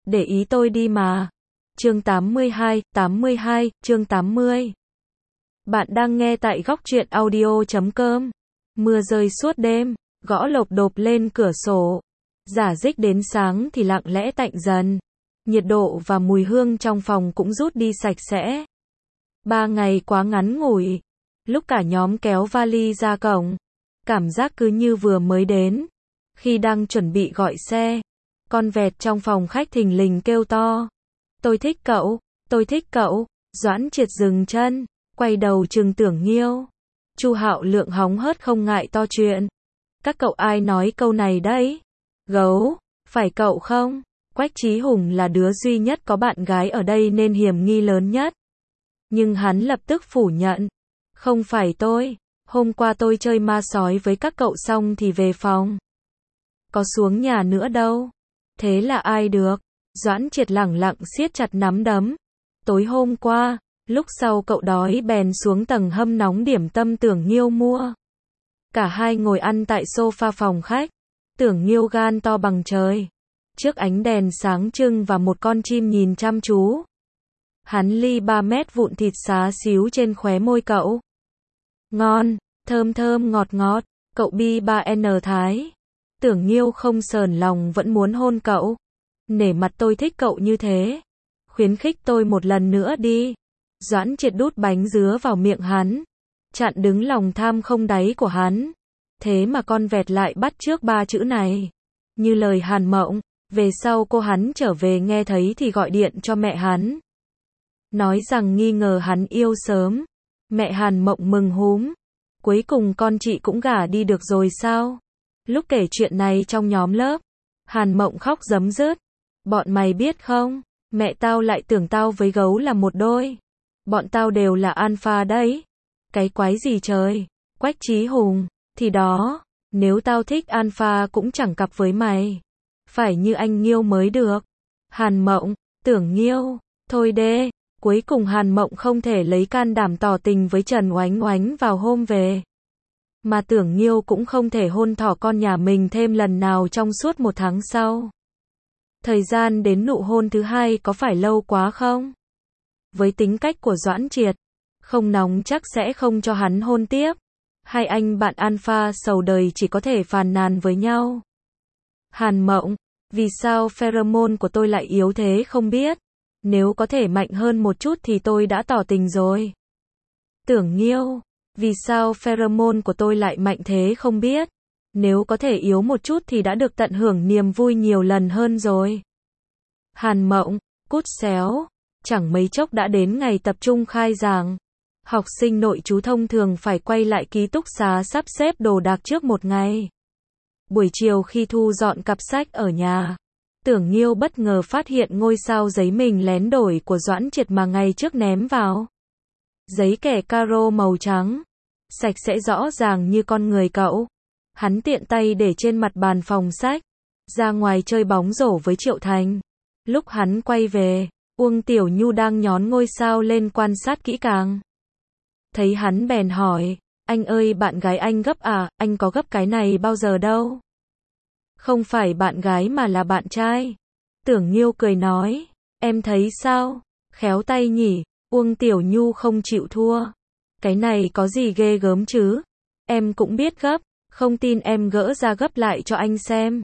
để ý tôi đi mà. Chương 82, chương 80. Bạn đang nghe tại góc truyện audio.com. Mưa rơi suốt đêm, gõ lộp độp lên cửa sổ. Rả rích đến sáng thì lặng lẽ tạnh dần. Nhiệt độ và mùi hương trong phòng cũng rút đi sạch sẽ. 3 ngày quá ngắn ngủi. Lúc cả nhóm kéo vali ra cổng, cảm giác cứ như vừa mới đến. Khi đang chuẩn bị gọi xe, con vẹt trong phòng khách thình lình kêu to. Tôi thích cậu, tôi thích cậu. Doãn Triệt dừng chân, quay đầu trừng Tưởng Nghiêu. Chu Hạo Lượng hóng hớt không ngại to chuyện. Các cậu ai nói câu này đấy? Gấu, phải cậu không? Quách Chí Hùng là đứa duy nhất có bạn gái ở đây nên hiểm nghi lớn nhất. Nhưng hắn lập tức phủ nhận. Không phải tôi, hôm qua tôi chơi ma sói với các cậu xong thì về phòng. Có xuống nhà nữa đâu. Thế là ai được? Doãn Triệt lẳng lặng siết chặt nắm đấm. Tối hôm qua, lúc sau cậu đói bèn xuống tầng hâm nóng điểm tâm Tưởng Nghiêu mua. Cả hai ngồi ăn tại sofa phòng khách. Tưởng Nghiêu gan to bằng trời. Trước ánh đèn sáng trưng và một con chim nhìn chăm chú. Hắn ly 3 mét vụn thịt xá xíu trên khóe môi cậu. Ngon, thơm thơm ngọt ngọt, cậu bi 3N Thái. Tưởng Nghiêu không sờn lòng vẫn muốn hôn cậu. Nể mặt tôi thích cậu như thế. Khuyến khích tôi một lần nữa đi. Doãn Triệt đút bánh dứa vào miệng hắn. Chặn đứng lòng tham không đáy của hắn. Thế mà con vẹt lại bắt trước 3 chữ này. Như lời Hàn Mộng, về sau cô hắn trở về nghe thấy thì gọi điện cho mẹ hắn. Nói rằng nghi ngờ hắn yêu sớm. Mẹ Hàn Mộng mừng húm. Cuối cùng con chị cũng gả đi được rồi sao? Lúc kể chuyện này trong nhóm lớp, Hàn Mộng khóc rấm rứt. Bọn mày biết không, mẹ tao lại tưởng tao với gấu là một đôi. Bọn tao đều là alpha đấy. Cái quái gì trời? Quách Chí Hùng, thì đó, nếu tao thích alpha cũng chẳng cặp với mày. Phải như anh Nghiêu mới được. Hàn Mộng, Tưởng Nghiêu, thôi đê. Cuối cùng Hàn Mộng không thể lấy can đảm tỏ tình với Trần Oánh Oánh vào hôm về. Mà Tưởng Nghiêu cũng không thể hôn thỏ con nhà mình thêm lần nào trong suốt 1 tháng sau. Thời gian đến nụ hôn thứ hai có phải lâu quá không? Với tính cách của Doãn Triệt, không nóng chắc sẽ không cho hắn hôn tiếp. Hai anh bạn alpha sầu đời chỉ có thể phàn nàn với nhau. Hàn Mộng, vì sao pheromone của tôi lại yếu thế không biết? Nếu có thể mạnh hơn một chút thì tôi đã tỏ tình rồi. Tưởng Nghiêu, vì sao pheromone của tôi lại mạnh thế không biết? Nếu có thể yếu một chút thì đã được tận hưởng niềm vui nhiều lần hơn rồi. Hàn Mộng, cút xéo. Chẳng mấy chốc đã đến ngày tập trung khai giảng. Học sinh nội trú thông thường phải quay lại ký túc xá sắp xếp đồ đạc trước 1 ngày. Buổi chiều khi thu dọn cặp sách ở nhà, Tưởng Nghiêu bất ngờ phát hiện ngôi sao giấy mình lén đổi của Doãn Triệt mà ngày trước ném vào. Giấy kẻ caro màu trắng, sạch sẽ rõ ràng như con người cậu. Hắn tiện tay để trên mặt bàn phòng sách, ra ngoài chơi bóng rổ với Triệu Thành. Lúc hắn quay về, Uông Tiểu Nhu đang nhón ngôi sao lên quan sát kỹ càng. Thấy hắn bèn hỏi, anh ơi bạn gái anh gấp à, anh có gấp cái này bao giờ đâu. Không phải bạn gái mà là bạn trai. Tưởng Nghiêu cười nói, em thấy sao, khéo tay nhỉ. Uông Tiểu Nhu không chịu thua. Cái này có gì ghê gớm chứ, em cũng biết gấp, không tin em gỡ ra gấp lại cho anh xem.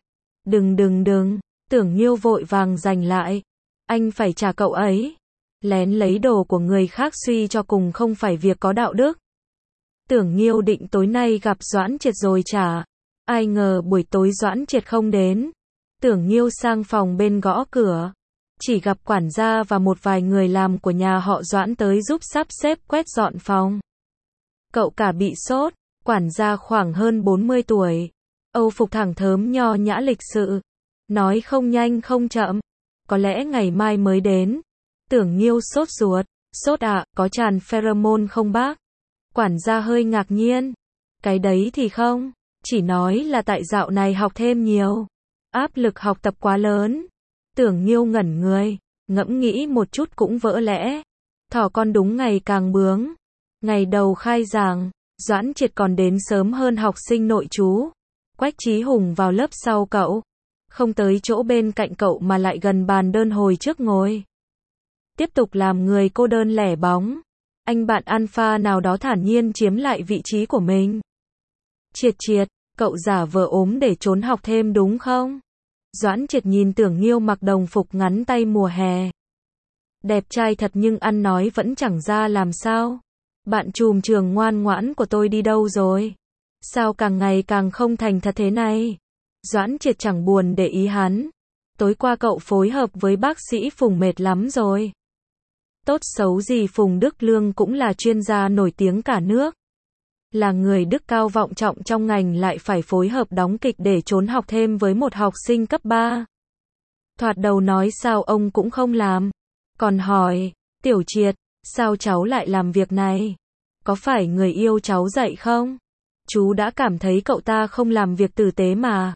Đừng, Tưởng Nghiêu vội vàng giành lại. Anh phải trả cậu ấy. Lén lấy đồ của người khác suy cho cùng không phải việc có đạo đức. Tưởng Nghiêu định tối nay gặp Doãn Triệt rồi trả. Ai ngờ buổi tối Doãn Triệt không đến. Tưởng Nghiêu sang phòng bên gõ cửa. Chỉ gặp quản gia và một vài người làm của nhà họ Doãn tới giúp sắp xếp quét dọn phòng. Cậu cả bị sốt. Quản gia khoảng hơn 40 tuổi. Âu phục thẳng thớm nho nhã lịch sự. Nói không nhanh không chậm. Có lẽ ngày mai mới đến. Tưởng Nghiêu sốt ruột. Sốt ạ, có tràn pheromone không bác? Quản gia hơi ngạc nhiên. Cái đấy thì không. Chỉ nói là tại dạo này học thêm nhiều. Áp lực học tập quá lớn. Tưởng Nghiêu ngẩn người. Ngẫm nghĩ một chút cũng vỡ lẽ. Thỏ con đúng ngày càng bướng. Ngày đầu khai giảng, Doãn Triệt còn đến sớm hơn học sinh nội trú. Quách Chí Hùng vào lớp sau cậu. Không tới chỗ bên cạnh cậu mà lại gần bàn đơn hồi trước ngồi. Tiếp tục làm người cô đơn lẻ bóng. Anh bạn alpha nào đó thản nhiên chiếm lại vị trí của mình. Triệt Triệt, cậu giả vờ ốm để trốn học thêm đúng không? Doãn Triệt nhìn Tưởng Nghiêu mặc đồng phục ngắn tay mùa hè. Đẹp trai thật nhưng ăn nói vẫn chẳng ra làm sao. Bạn trùm trường ngoan ngoãn của tôi đi đâu rồi? Sao càng ngày càng không thành thật thế này? Doãn Triệt chẳng buồn để ý hắn. Tối qua cậu phối hợp với bác sĩ Phùng mệt lắm rồi. Tốt xấu gì Phùng Đức Lương cũng là chuyên gia nổi tiếng cả nước. Là người đức cao vọng trọng trong ngành lại phải phối hợp đóng kịch để trốn học thêm với một học sinh cấp 3. Thoạt đầu nói sao ông cũng không làm. Còn hỏi, Tiểu Triệt, sao cháu lại làm việc này? Có phải người yêu cháu dạy không? Chú đã cảm thấy cậu ta không làm việc tử tế mà.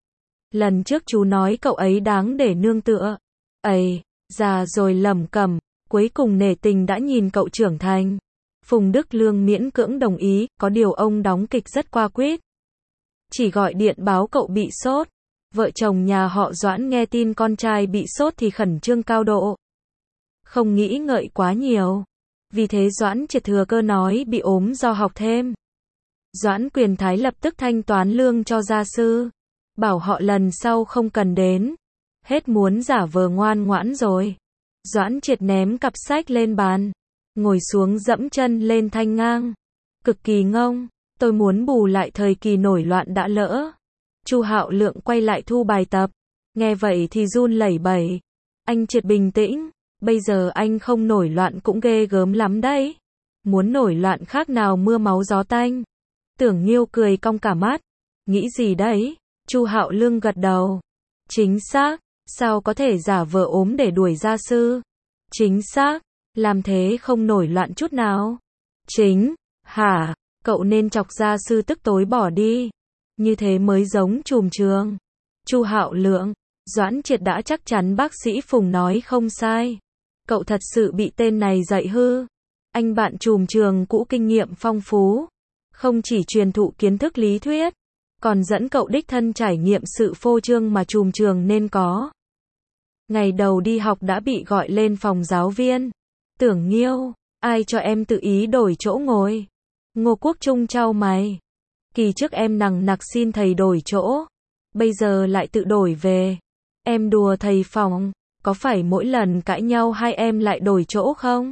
Lần trước chú nói cậu ấy đáng để nương tựa. Ây, già rồi lẩm cẩm, cuối cùng nể tình đã nhìn cậu trưởng thành. Phùng Đức Lương miễn cưỡng đồng ý, có điều ông đóng kịch rất qua quýt. Chỉ gọi điện báo cậu bị sốt. Vợ chồng nhà họ Doãn nghe tin con trai bị sốt thì khẩn trương cao độ. Không nghĩ ngợi quá nhiều. Vì thế Doãn Triệt thừa cơ nói bị ốm do học thêm. Doãn Quyền Thái lập tức thanh toán lương cho gia sư. Bảo họ lần sau không cần đến. Hết muốn giả vờ ngoan ngoãn rồi. Doãn Triệt ném cặp sách lên bàn. Ngồi xuống dẫm chân lên thanh ngang. Cực kỳ ngông. Tôi muốn bù lại thời kỳ nổi loạn đã lỡ. Chu Hạo Lượng quay lại thu bài tập. Nghe vậy thì run lẩy bẩy. Anh Triệt bình tĩnh. Bây giờ anh không nổi loạn cũng ghê gớm lắm đấy. Muốn nổi loạn khác nào mưa máu gió tanh. Tưởng Nghiêu cười cong cả mắt. Nghĩ gì đấy? Chu Hạo Lương gật đầu. Chính xác. Sao có thể giả vờ ốm để đuổi gia sư? Chính xác. Làm thế không nổi loạn chút nào. Chính. Hả? Cậu nên chọc gia sư tức tối bỏ đi. Như thế mới giống trùm trường. Chu Hạo Lượng. Doãn Triệt đã chắc chắn bác sĩ Phùng nói không sai. Cậu thật sự bị tên này dạy hư. Anh bạn trùm trường cũ kinh nghiệm phong phú. Không chỉ truyền thụ kiến thức lý thuyết, còn dẫn cậu đích thân trải nghiệm sự phô trương mà trùm trường nên có. Ngày đầu đi học đã bị gọi lên phòng giáo viên. Tưởng Nghiêu, ai cho em tự ý đổi chỗ ngồi? Ngô Quốc Trung chau mày. Kỳ trước em nằng nặc xin thầy đổi chỗ. Bây giờ lại tự đổi về. Em đùa thầy phòng, có phải mỗi lần cãi nhau hai em lại đổi chỗ không?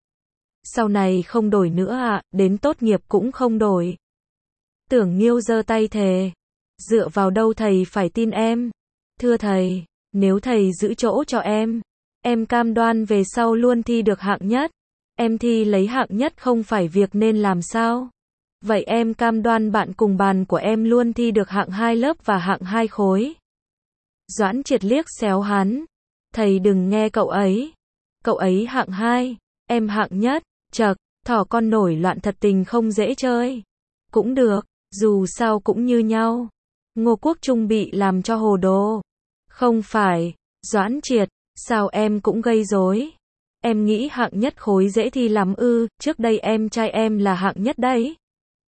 Sau này không đổi nữa ạ, đến tốt nghiệp cũng không đổi. Tưởng Nghiêu giơ tay thề. Dựa vào đâu thầy phải tin em? Thưa thầy, nếu thầy giữ chỗ cho em cam đoan về sau luôn thi được hạng nhất. Em thi lấy hạng nhất không phải việc nên làm sao? Vậy em cam đoan bạn cùng bàn của em luôn thi được hạng 2 lớp và hạng 2 khối. Doãn Triệt liếc xéo hắn. Thầy đừng nghe cậu ấy. Cậu ấy hạng 2, em hạng nhất. Chậc, thỏ con nổi loạn thật tình không dễ chơi. Cũng được, dù sao cũng như nhau. Ngô Quốc Trung bị làm cho hồ đồ. Không phải, Doãn Triệt, sao em cũng gây rối? Em nghĩ hạng nhất khối dễ thi lắm ư? Trước đây em trai em là hạng nhất đấy.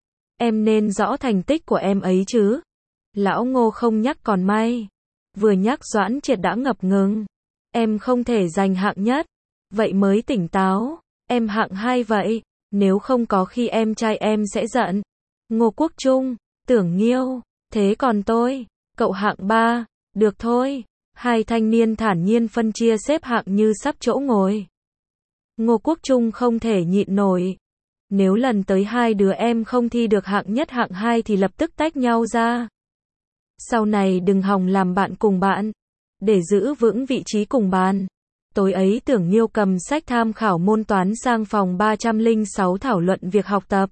Em nên rõ thành tích của em ấy chứ. Lão Ngô không nhắc còn may. Vừa nhắc Doãn Triệt đã ngập ngừng. Em không thể giành hạng nhất. Vậy mới tỉnh táo. Em hạng 2 vậy. Nếu không có khi em trai em sẽ giận. Ngô Quốc Trung, Tưởng Nghiêu. Thế còn tôi, cậu hạng 3. Được thôi. Hai thanh niên thản nhiên phân chia xếp hạng như sắp chỗ ngồi. Ngô Quốc Trung không thể nhịn nổi. Nếu lần tới hai đứa em không thi được hạng nhất hạng 2 thì lập tức tách nhau ra. Sau này đừng hòng làm bạn cùng bạn. Để giữ vững vị trí cùng bàn. Tối ấy Tưởng Nghiêu cầm sách tham khảo môn toán sang phòng 306 thảo luận việc học tập.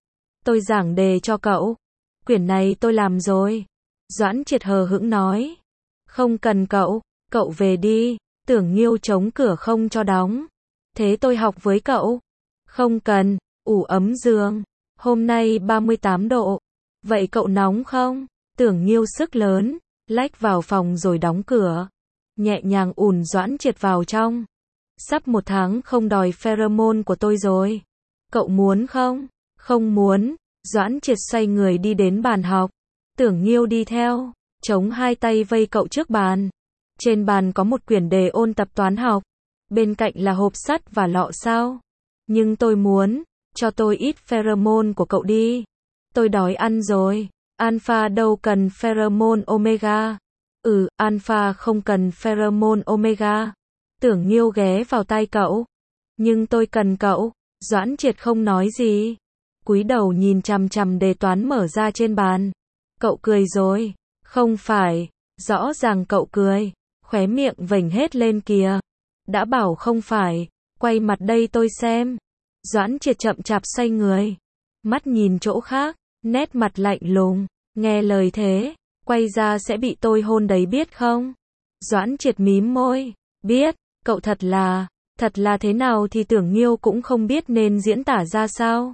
Tôi giảng đề cho cậu. Quyển này tôi làm rồi. Doãn Triệt hờ hững nói. Không cần cậu về đi. Tưởng Nghiêu chống cửa không cho đóng. Thế tôi học với cậu. Không cần, ủ ấm giường. Hôm nay 38 độ. Vậy cậu nóng không? Tưởng Nghiêu sức lớn, lách vào phòng rồi đóng cửa. Nhẹ nhàng ùn Doãn Triệt vào trong. Sắp 1 tháng không đòi pheromone của tôi rồi. Cậu muốn không? Không muốn. Doãn Triệt xoay người đi đến bàn học. Tưởng Nghiêu đi theo. chống hai tay vây cậu trước bàn. Trên bàn có một quyển đề ôn tập toán học. Bên cạnh là hộp sắt và lọ sao. Nhưng tôi muốn, cho tôi ít pheromone của cậu đi. Tôi đói ăn rồi. Alpha đâu cần pheromone omega. Alpha không cần pheromone omega. Tưởng Nghiêu ghé vào tai cậu. Nhưng tôi cần cậu. Doãn Triệt không nói gì. Cúi đầu nhìn chằm chằm đề toán mở ra trên bàn. Cậu cười rồi. Không phải. Rõ ràng cậu cười. Khóe miệng vểnh hết lên kìa. Đã bảo không phải. Quay mặt đây tôi xem. Doãn Triệt chậm chạp xoay người. Mắt nhìn chỗ khác. Nét mặt lạnh lùng. Nghe lời thế. Quay ra sẽ bị tôi hôn đấy biết không? Doãn Triệt mím môi. Biết. Cậu thật là thế nào thì Tưởng Nghiêu cũng không biết nên diễn tả ra sao.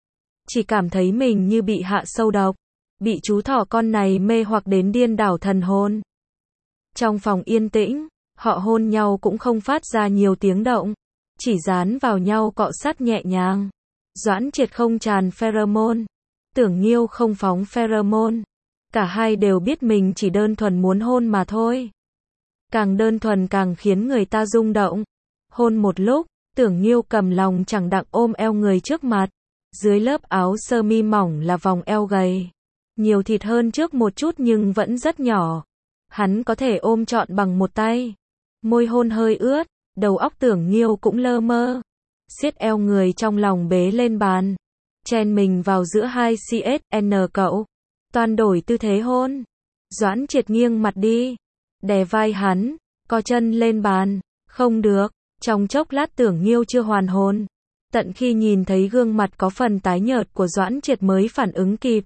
Chỉ cảm thấy mình như bị hạ sâu độc. Bị chú thỏ con này mê hoặc đến điên đảo thần hồn. Trong phòng yên tĩnh, họ hôn nhau cũng không phát ra nhiều tiếng động. Chỉ dán vào nhau cọ sát nhẹ nhàng. Doãn Triệt không tràn pheromone. Tưởng Nghiêu không phóng pheromone. Cả hai đều biết mình chỉ đơn thuần muốn hôn mà thôi. Càng đơn thuần càng khiến người ta rung động. Hôn một lúc, Tưởng Nghiêu cầm lòng chẳng đặng ôm eo người trước mặt. Dưới lớp áo sơ mi mỏng là vòng eo gầy. Nhiều thịt hơn trước một chút nhưng vẫn rất nhỏ. Hắn có thể ôm trọn bằng một tay. Môi hôn hơi ướt, đầu óc Tưởng Nghiêu cũng lơ mơ. Siết eo người trong lòng bế lên bàn. Chen mình vào giữa hai CSN cậu. Toàn đổi tư thế hôn. Doãn Triệt nghiêng mặt đi. Đè vai hắn. Co chân lên bàn. Không được. Trong chốc lát Tưởng Nghiêu chưa hoàn hồn. Tận khi nhìn thấy gương mặt có phần tái nhợt của Doãn Triệt mới phản ứng kịp.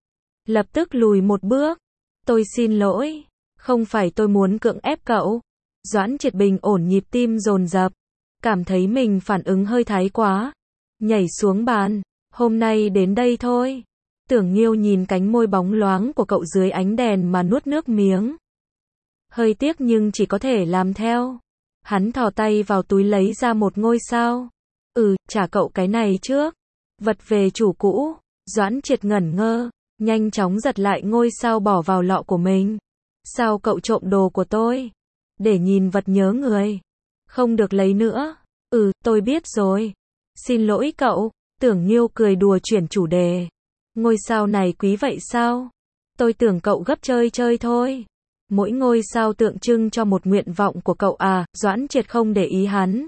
Lập tức lùi một bước. Tôi xin lỗi. Không phải tôi muốn cưỡng ép cậu. Doãn Triệt bình ổn nhịp tim dồn dập. Cảm thấy mình phản ứng hơi thái quá. Nhảy xuống bàn. Hôm nay đến đây thôi. Tưởng Nghiêu nhìn cánh môi bóng loáng của cậu dưới ánh đèn mà nuốt nước miếng. Hơi tiếc nhưng chỉ có thể làm theo. Hắn thò tay vào túi lấy ra một ngôi sao. Trả cậu cái này trước. Vật về chủ cũ. Doãn Triệt ngẩn ngơ. Nhanh chóng giật lại ngôi sao bỏ vào lọ của mình. Sao cậu trộm đồ của tôi? Để nhìn vật nhớ người. Không được lấy nữa. Tôi biết rồi. Xin lỗi cậu. Tưởng Nghiêu cười đùa chuyển chủ đề. Ngôi sao này quý vậy sao? Tôi tưởng cậu gấp chơi chơi thôi. Mỗi ngôi sao tượng trưng cho một nguyện vọng của cậu à. Doãn Triệt không để ý hắn.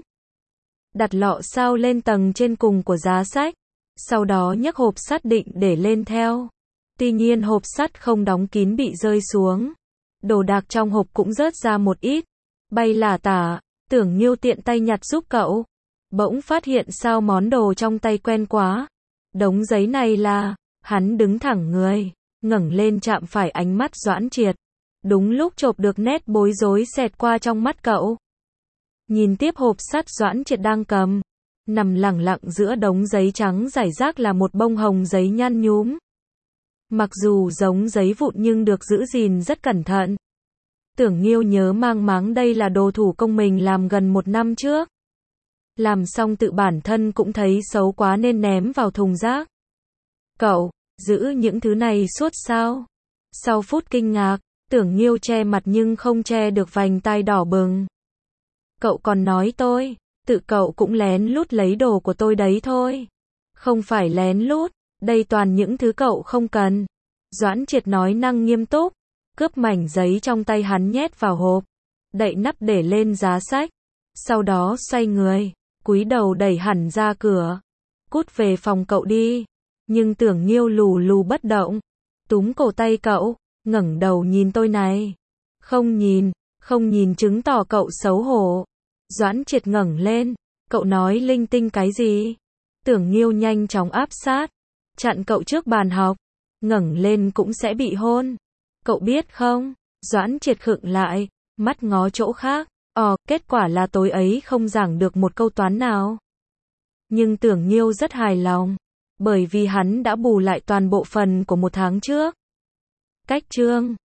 Đặt lọ sao lên tầng trên cùng của giá sách. Sau đó nhấc hộp sắt định để lên theo. Tuy nhiên hộp sắt không đóng kín bị rơi xuống. Đồ đạc trong hộp cũng rớt ra một ít. Bay lả tả. Tưởng Nghiêu tiện tay nhặt giúp cậu. Bỗng phát hiện sao món đồ trong tay quen quá. Đống giấy này là. Hắn đứng thẳng người. Ngẩng lên chạm phải ánh mắt Doãn Triệt. Đúng lúc chộp được nét bối rối xẹt qua trong mắt cậu. Nhìn tiếp hộp sắt Doãn Triệt đang cầm. Nằm lẳng lặng giữa đống giấy trắng rải rác là một bông hồng giấy nhăn nhúm. Mặc dù giống giấy vụn nhưng được giữ gìn rất cẩn thận. Tưởng Nghiêu nhớ mang máng đây là đồ thủ công mình làm gần 1 năm trước. Làm xong tự bản thân cũng thấy xấu quá nên ném vào thùng rác. Cậu, giữ những thứ này suốt sao? Sau phút kinh ngạc, Tưởng Nghiêu che mặt nhưng không che được vành tai đỏ bừng. Cậu còn nói tôi, tự cậu cũng lén lút lấy đồ của tôi đấy thôi. Không phải lén lút, đây toàn những thứ cậu không cần. Doãn Triệt nói năng nghiêm túc, cướp mảnh giấy trong tay hắn nhét vào hộp, đậy nắp để lên giá sách. Sau đó xoay người, cúi đầu đẩy hẳn ra cửa. Cút về phòng cậu đi. Nhưng Tưởng Nghiêu lù lù bất động, túm cổ tay cậu, ngẩng đầu nhìn tôi này. Không nhìn chứng tỏ cậu xấu hổ. Doãn Triệt ngẩng lên, cậu nói linh tinh cái gì? Tưởng Nghiêu nhanh chóng áp sát, chặn cậu trước bàn học, ngẩng lên cũng sẽ bị hôn. Cậu biết không? Doãn Triệt khựng lại, mắt ngó chỗ khác. Kết quả là tối ấy không giảng được một câu toán nào. Nhưng Tưởng Nghiêu rất hài lòng, bởi vì hắn đã bù lại toàn bộ phần của 1 tháng trước. Cách chương